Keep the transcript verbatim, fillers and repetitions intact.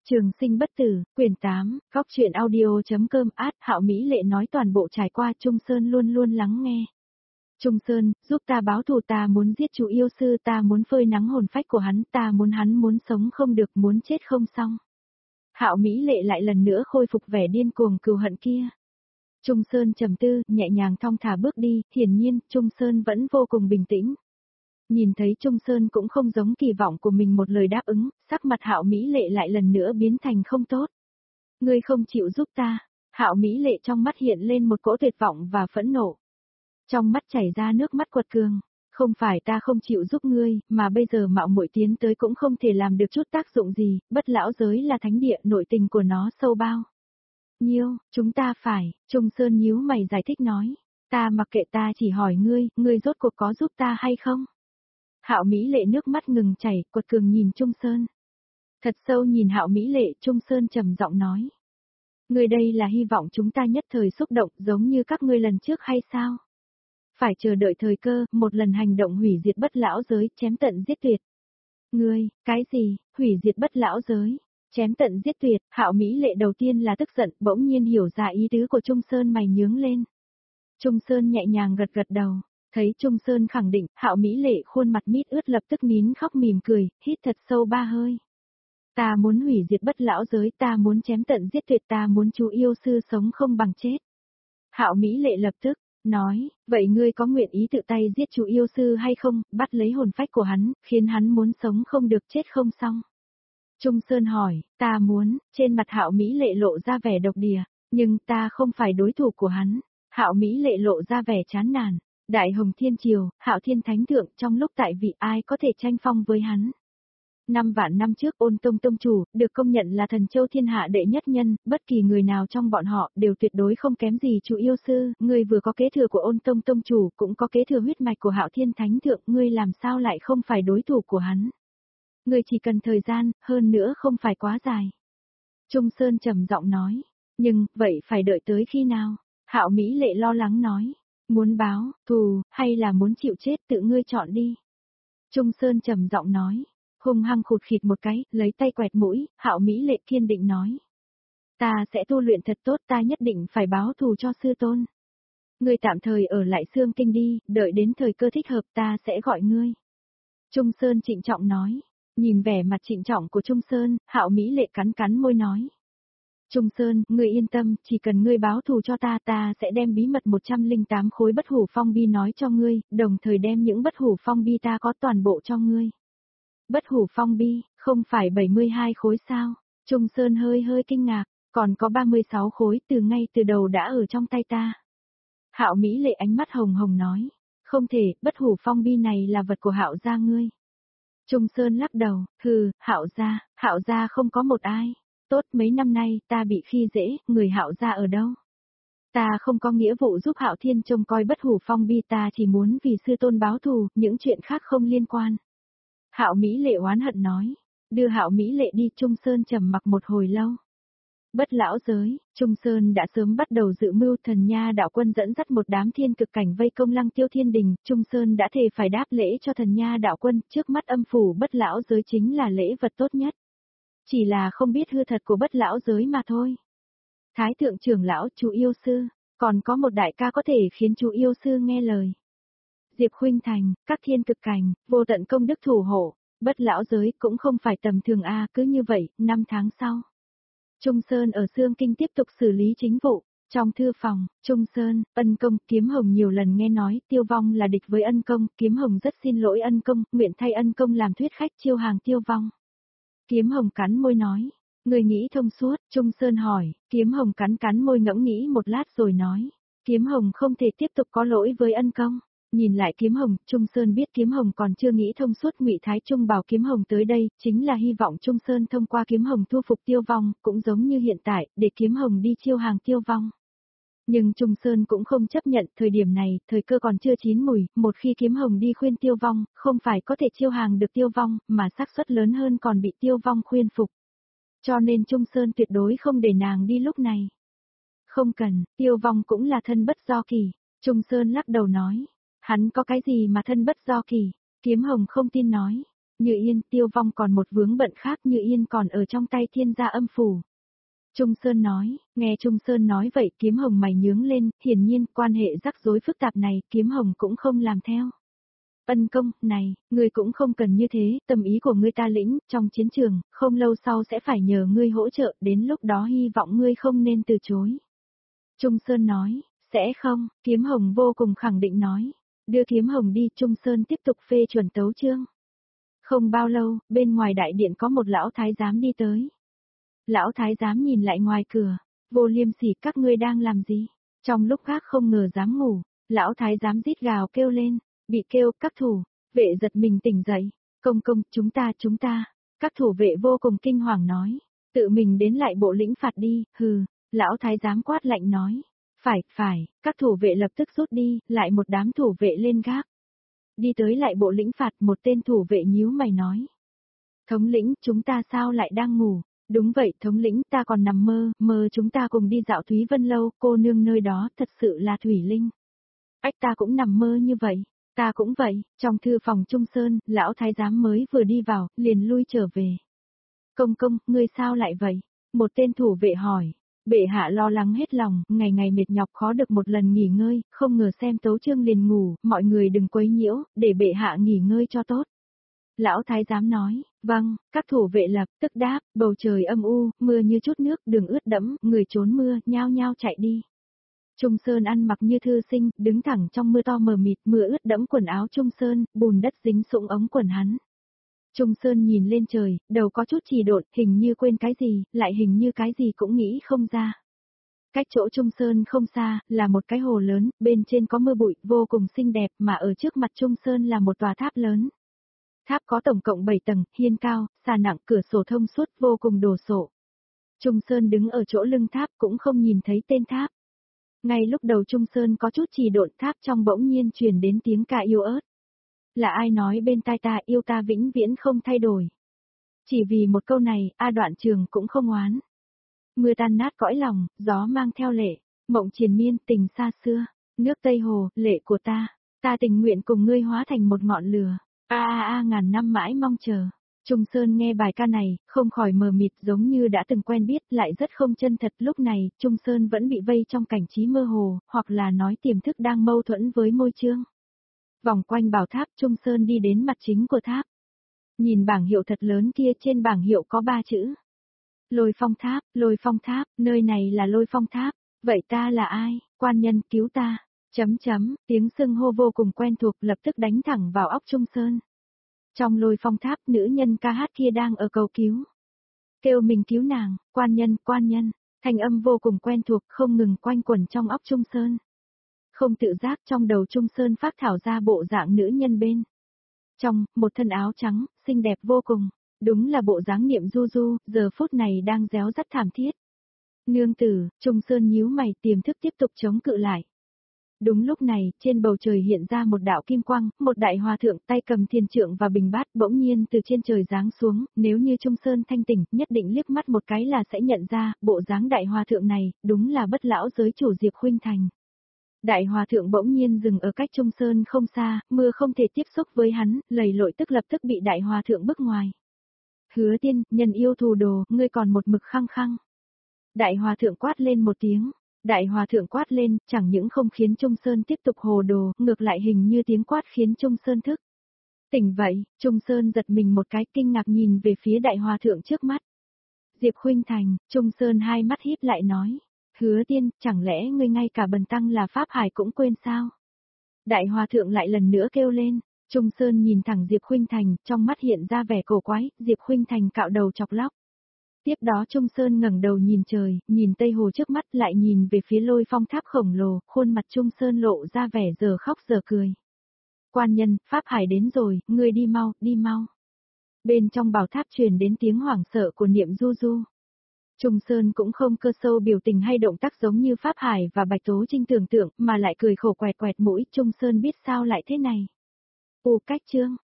Trường sinh bất tử, quyển tám, góc truyện audio.com át Hạo Mỹ Lệ nói toàn bộ trải qua. Trung Sơn luôn luôn lắng nghe. Trung Sơn, giúp ta báo thù, ta muốn giết chú yêu sư, ta muốn phơi nắng hồn phách của hắn, ta muốn hắn muốn sống không được, muốn chết không xong. Hạo Mỹ Lệ lại lần nữa khôi phục vẻ điên cuồng cừu hận kia. Trung Sơn trầm tư, nhẹ nhàng thong thả bước đi, hiển nhiên, Trung Sơn vẫn vô cùng bình tĩnh. Nhìn thấy Trung Sơn cũng không giống kỳ vọng của mình một lời đáp ứng, sắc mặt Hạo Mỹ Lệ lại lần nữa biến thành không tốt. Ngươi không chịu giúp ta. Hạo Mỹ Lệ trong mắt hiện lên một cỗ tuyệt vọng và phẫn nộ. Trong mắt chảy ra nước mắt quật cường. Không phải ta không chịu giúp ngươi, mà bây giờ mạo muội tiến tới cũng không thể làm được chút tác dụng gì, bất lão giới là thánh địa, nội tình của nó sâu bao nhiêu, chúng ta phải, Trung Sơn nhíu mày giải thích nói. Ta mặc kệ, ta chỉ hỏi ngươi, ngươi rốt cuộc có giúp ta hay không? Hạo Mỹ Lệ nước mắt ngừng chảy, quật cường nhìn Trung Sơn. Thật sâu nhìn Hạo Mỹ Lệ, Trung Sơn trầm giọng nói. Ngươi đây là hy vọng chúng ta nhất thời xúc động giống như các ngươi lần trước hay sao? Phải chờ đợi thời cơ, một lần hành động hủy diệt bất lão giới, chém tận giết tuyệt. Ngươi, cái gì, hủy diệt bất lão giới, chém tận giết tuyệt, Hạo Mỹ Lệ đầu tiên là tức giận, bỗng nhiên hiểu ra ý tứ của Trung Sơn, mày nhướng lên. Trung Sơn nhẹ nhàng gật gật đầu. Thấy Trung Sơn khẳng định, Hạo Mỹ Lệ khuôn mặt mít ướt lập tức nín khóc mỉm cười, hít thật sâu ba hơi. Ta muốn hủy diệt bất lão giới, ta muốn chém tận giết tuyệt, ta muốn chú yêu sư sống không bằng chết. Hạo Mỹ Lệ lập tức nói, vậy ngươi có nguyện ý tự tay giết chú yêu sư hay không, bắt lấy hồn phách của hắn, khiến hắn muốn sống không được chết không xong. Trung Sơn hỏi, ta muốn, trên mặt Hạo Mỹ Lệ lộ ra vẻ độc địa, nhưng ta không phải đối thủ của hắn. Hạo Mỹ Lệ lộ ra vẻ chán nản. Đại Hồng Thiên Triều, Hạo Thiên Thánh Thượng trong lúc tại vị ai có thể tranh phong với hắn. Năm vạn năm trước Ôn Tông Tông Chủ, được công nhận là thần châu thiên hạ đệ nhất nhân, bất kỳ người nào trong bọn họ đều tuyệt đối không kém gì chú yêu sư, ngươi vừa có kế thừa của Ôn Tông Tông Chủ cũng có kế thừa huyết mạch của Hạo Thiên Thánh Thượng, ngươi làm sao lại không phải đối thủ của hắn. Ngươi chỉ cần thời gian, hơn nữa không phải quá dài. Trung Sơn trầm giọng nói, nhưng, vậy phải đợi tới khi nào? Hạo Mỹ Lệ lo lắng nói. Muốn báo, thù, hay là muốn chịu chết tự ngươi chọn đi. Trung Sơn trầm giọng nói, hung hăng khụt khịt một cái, lấy tay quẹt mũi, Hạo Mỹ Lệ kiên định nói. Ta sẽ tu luyện thật tốt, ta nhất định phải báo thù cho sư tôn. Ngươi tạm thời ở lại Xương Kinh đi, đợi đến thời cơ thích hợp ta sẽ gọi ngươi. Trung Sơn trịnh trọng nói, nhìn vẻ mặt trịnh trọng của Trung Sơn, Hạo Mỹ Lệ cắn cắn môi nói. Trung Sơn, ngươi yên tâm, chỉ cần ngươi báo thù cho ta, ta sẽ đem bí mật một trăm lẻ tám khối bất hủ phong bi nói cho ngươi, đồng thời đem những bất hủ phong bi ta có toàn bộ cho ngươi. Bất hủ phong bi, không phải bảy mươi hai khối sao? Trung Sơn hơi hơi kinh ngạc, còn có ba mươi sáu khối từ ngay từ đầu đã ở trong tay ta. Hạo Mỹ Lệ ánh mắt hồng hồng nói, không thể, bất hủ phong bi này là vật của Hạo gia ngươi. Trung Sơn lắc đầu, hừ, Hạo gia, Hạo gia không có một ai. Tốt, mấy năm nay ta bị khi dễ, người Hạo gia ở đâu? Ta không có nghĩa vụ giúp Hạo Thiên trông coi bất hủ phong bi, ta chỉ muốn vì sư tôn báo thù, những chuyện khác không liên quan. Hạo Mỹ Lệ oán hận nói, đưa Hạo Mỹ Lệ đi. Trung Sơn trầm mặc một hồi lâu. Bất lão giới, Trung Sơn đã sớm bắt đầu dự mưu, Thần Nha đạo quân dẫn dắt một đám thiên cực cảnh vây công Lăng Tiêu Thiên Đình, Trung Sơn đã thề phải đáp lễ cho Thần Nha đạo quân, trước mắt âm phủ bất lão giới chính là lễ vật tốt nhất. Chỉ là không biết hư thật của bất lão giới mà thôi. Thái thượng trưởng lão, chú yêu sư, còn có một đại ca có thể khiến chú yêu sư nghe lời. Diệp Khuynh Thành, các thiên cực cảnh, vô tận công đức thủ hộ, bất lão giới cũng không phải tầm thường a, cứ như vậy, năm tháng sau. Trung Sơn ở Xương Kinh tiếp tục xử lý chính vụ. Trong thư phòng, Trung Sơn, Ân Công, Kiếm Hồng nhiều lần nghe nói Tiêu Vong là địch với Ân Công, Kiếm Hồng rất xin lỗi Ân Công, nguyện thay Ân Công làm thuyết khách chiêu hàng Tiêu Vong. Kiếm Hồng cắn môi nói, người nghĩ thông suốt. Trung Sơn hỏi, Kiếm Hồng cắn cắn môi ngẫm nghĩ một lát rồi nói, Kiếm Hồng không thể tiếp tục có lỗi với Ân Công. Nhìn lại Kiếm Hồng, Trung Sơn biết Kiếm Hồng còn chưa nghĩ thông suốt. Ngụy Thái Trung bảo Kiếm Hồng tới đây, chính là hy vọng Trung Sơn thông qua Kiếm Hồng thu phục Tiêu Vong, cũng giống như hiện tại, để Kiếm Hồng đi chiêu hàng Tiêu Vong. Nhưng Trung Sơn cũng không chấp nhận, thời điểm này, thời cơ còn chưa chín mùi, một khi Kiếm Hồng đi khuyên Tiêu Vong, không phải có thể chiêu hàng được Tiêu Vong, mà xác suất lớn hơn còn bị Tiêu Vong khuyên phục. Cho nên Trung Sơn tuyệt đối không để nàng đi lúc này. Không cần, Tiêu Vong cũng là thân bất do kỳ. Trung Sơn lắc đầu nói, hắn có cái gì mà thân bất do kỳ? Kiếm Hồng không tin nói, Như Yên, Tiêu Vong còn một vướng bận khác, Như Yên còn ở trong tay Thiên Gia âm phủ. Trung Sơn nói, nghe Trung Sơn nói vậy Kiếm Hồng mày nhướng lên, hiển nhiên quan hệ rắc rối phức tạp này Kiếm Hồng cũng không làm theo. Ân công, này, ngươi cũng không cần như thế, tâm ý của ngươi ta lĩnh, trong chiến trường, không lâu sau sẽ phải nhờ ngươi hỗ trợ, đến lúc đó hy vọng ngươi không nên từ chối. Trung Sơn nói, sẽ không, Kiếm Hồng vô cùng khẳng định nói. Đưa Kiếm Hồng đi, Trung Sơn tiếp tục phê chuẩn tấu chương. Không bao lâu, bên ngoài đại điện có một lão thái giám đi tới. Lão thái giám nhìn lại ngoài cửa, Vô Liêm Sỉ, các ngươi đang làm gì? Trong lúc khác không ngờ dám ngủ, lão thái giám rít gào kêu lên, bị kêu, các thủ, vệ giật mình tỉnh dậy, công công, chúng ta, chúng ta, các thủ vệ vô cùng kinh hoàng nói, tự mình đến lại bộ lĩnh phạt đi, hừ, lão thái giám quát lạnh nói, phải, phải, các thủ vệ lập tức rút đi, lại một đám thủ vệ lên gác. Đi tới lại bộ lĩnh phạt, một tên thủ vệ nhíu mày nói. Thống lĩnh, chúng ta sao lại đang ngủ? Đúng vậy, thống lĩnh, ta còn nằm mơ, mơ chúng ta cùng đi dạo Thúy Vân Lâu, cô nương nơi đó thật sự là Thủy Linh. Ách, ta cũng nằm mơ như vậy, ta cũng vậy, trong thư phòng Trung Sơn, lão thái giám mới vừa đi vào, liền lui trở về. Công công, ngươi sao lại vậy? Một tên thủ vệ hỏi. Bệ hạ lo lắng hết lòng, ngày ngày mệt nhọc khó được một lần nghỉ ngơi, không ngờ xem tấu chương liền ngủ, mọi người đừng quấy nhiễu, để bệ hạ nghỉ ngơi cho tốt. Lão thái giám nói, vâng, các thủ vệ lập tức đáp, bầu trời âm u, mưa như chút nước, đường ướt đẫm, người trốn mưa, nhao nhao chạy đi. Trung Sơn ăn mặc như thư sinh, đứng thẳng trong mưa to mờ mịt, mưa ướt đẫm quần áo Trung Sơn, bùn đất dính sũng ống quần hắn. Trung Sơn nhìn lên trời, đầu có chút trì độn, hình như quên cái gì, lại hình như cái gì cũng nghĩ không ra. Cách chỗ Trung Sơn không xa, là một cái hồ lớn, bên trên có mưa bụi, vô cùng xinh đẹp, mà ở trước mặt Trung Sơn là một tòa tháp lớn. Tháp có tổng cộng bảy tầng, hiên cao, xà nặng, cửa sổ thông suốt, vô cùng đồ sộ. Trung Sơn đứng ở chỗ lưng tháp cũng không nhìn thấy tên tháp. Ngay lúc đầu Trung Sơn có chút trì độn, tháp trong bỗng nhiên truyền đến tiếng ca yêu ớt. Là ai nói bên tai ta, yêu ta vĩnh viễn không thay đổi. Chỉ vì một câu này, A Đoạn Trường cũng không oán. Mưa tan nát cõi lòng, gió mang theo lệ, mộng triền miên, tình xa xưa, nước Tây Hồ, lệ của ta, ta tình nguyện cùng ngươi hóa thành một ngọn lửa, a a a ngàn năm mãi mong chờ. Trung Sơn nghe bài ca này, không khỏi mờ mịt giống như đã từng quen biết, lại rất không chân thật. Lúc này, Trung Sơn vẫn bị vây trong cảnh trí mơ hồ, hoặc là nói tiềm thức đang mâu thuẫn với môi chương. Vòng quanh bảo tháp, Trung Sơn đi đến mặt chính của tháp. Nhìn bảng hiệu thật lớn kia, trên bảng hiệu có ba chữ. Lôi Phong Tháp, Lôi Phong Tháp, nơi này là Lôi Phong Tháp. Vậy ta là ai? Quan nhân cứu ta. Chấm chấm, tiếng xưng hô vô cùng quen thuộc lập tức đánh thẳng vào óc Trung Sơn. Trong Lôi Phong Tháp, nữ nhân ca hát kia đang ở cầu cứu. Kêu mình cứu nàng, quan nhân, quan nhân. Thanh âm vô cùng quen thuộc không ngừng quanh quẩn trong óc Trung Sơn. Không tự giác trong đầu Trung Sơn phát thảo ra bộ dạng nữ nhân bên. Trong, một thân áo trắng, xinh đẹp vô cùng. Đúng là bộ dáng Niệm Du Du, giờ phút này đang réo rắt thảm thiết. Nương tử, Trung Sơn nhíu mày tiềm thức tiếp tục chống cự lại. Đúng lúc này, trên bầu trời hiện ra một đạo kim quang, một đại hòa thượng tay cầm thiên trượng và bình bát bỗng nhiên từ trên trời giáng xuống, nếu như Trung Sơn thanh tỉnh, nhất định liếc mắt một cái là sẽ nhận ra, bộ dáng đại hòa thượng này, đúng là bất lão giới chủ Diệp Khuynh Thành. Đại hòa thượng bỗng nhiên dừng ở cách Trung Sơn không xa, mưa không thể tiếp xúc với hắn, lầy lội tức lập tức bị đại hòa thượng bức ngoài. Hứa Tiên, nhân yêu thù đồ, ngươi còn một mực khăng khăng. Đại hòa thượng quát lên một tiếng. Đại hòa thượng quát lên, chẳng những không khiến Trung Sơn tiếp tục hồ đồ, ngược lại hình như tiếng quát khiến Trung Sơn thức. Tỉnh vậy, Trung Sơn giật mình một cái kinh ngạc nhìn về phía đại hòa thượng trước mắt. Diệp Khuynh Thành, Trung Sơn hai mắt híp lại nói. Hứa Tiên, chẳng lẽ ngươi ngay cả bần tăng là Pháp Hải cũng quên sao? Đại hòa thượng lại lần nữa kêu lên. Trung Sơn nhìn thẳng Diệp Khuynh Thành, trong mắt hiện ra vẻ cổ quái, Diệp Khuynh Thành cạo đầu chọc lóc. Tiếp đó Trung Sơn ngẩng đầu nhìn trời, nhìn Tây Hồ trước mắt lại nhìn về phía Lôi Phong Tháp khổng lồ, khuôn mặt Trung Sơn lộ ra vẻ giờ khóc giờ cười. Quan nhân, Pháp Hải đến rồi, ngươi đi mau, đi mau. Bên trong bảo tháp truyền đến tiếng hoảng sợ của Niệm Du Du. Trung Sơn cũng không cơ sâu biểu tình hay động tác giống như Pháp Hải và Bạch Tố Trinh tưởng tượng, mà lại cười khổ quẹt quẹt mũi, Trung Sơn biết sao lại thế này. U cách chương.